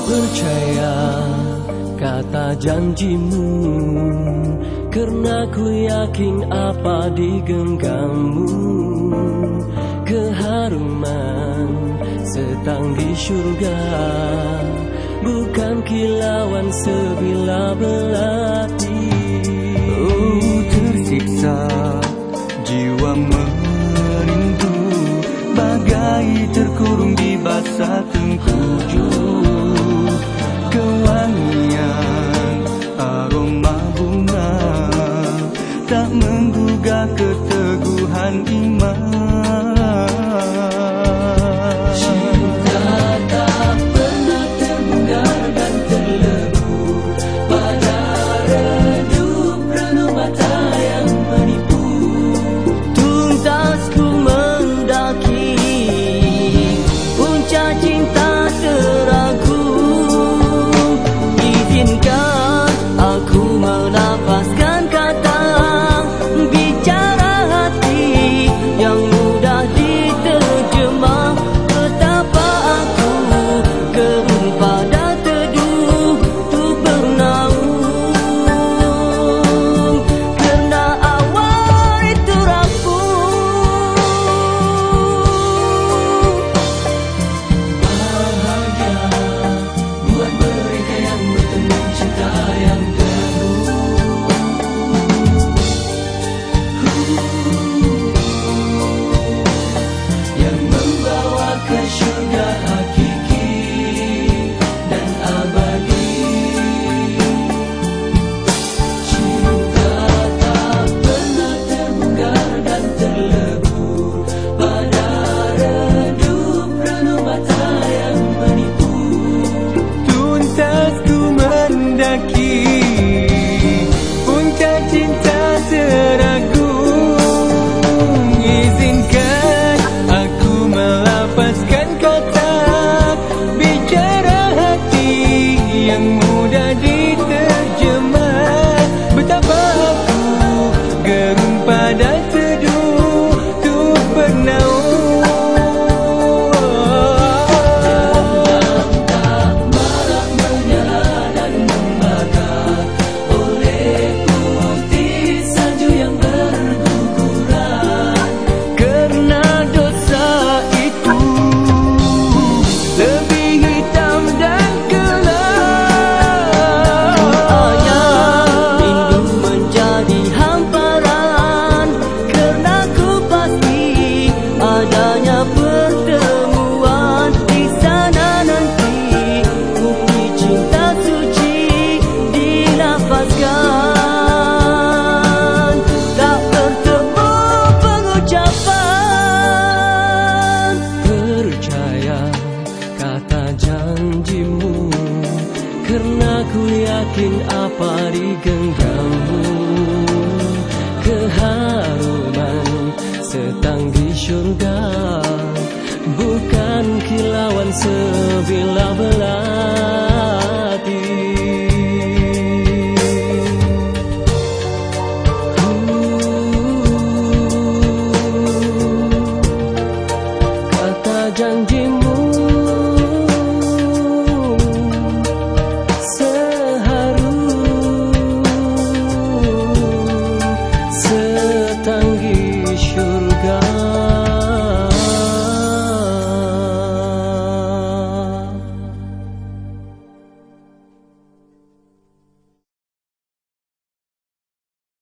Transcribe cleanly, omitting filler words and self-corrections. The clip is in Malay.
percaya kata janjimu, karena ku yakin apa di genggammu. Keharuman setang di syurga, bukan kilauan sebilah belati. Oh, tersiksa jiwa merindu, bagai terkurung di basah tengkuju. Kewangian aroma bunga tak menggugah keteguhan iman. Cinta tak pernah terbongkar dan terlebur pada redup redup mata yang menipu. Tuntas ku mendaki puncak cinta teragung, izinkan aku melafazkan kata bicara hati yang mudah diterjemah. Betapa aku gerung pada teduh tu bernaung, kerana awal itu rapuh. Bahagia buat mereka yang bertemu cinta yang yang membawa ke syurga hakiki dan abadi. Cinta tak pernah terbongkar dan terlebur pada redup redup mata yang menipu. Tuntas ku mendaki puncak cinta teragung, izinkan aku melafazkan kata bicara hati yang mudah diterjemah. Betapa aku gerung pada teduh tu bernaung. Tak marak menyala dan membakar oleh putih salju yang berguguran. Kerana dosa itu lebih hitam dan kelam. Hanya rindu menjadi hamparan, kerana ku pasti adanya pertemuan di sana nanti. Bukti cinta suci dilafazkan, tak bertemu pengucapan. Percaya kata janjimu, karena ku yakin apa di genggammu. Keharuman setang di syurga, bukan kilauan sebilah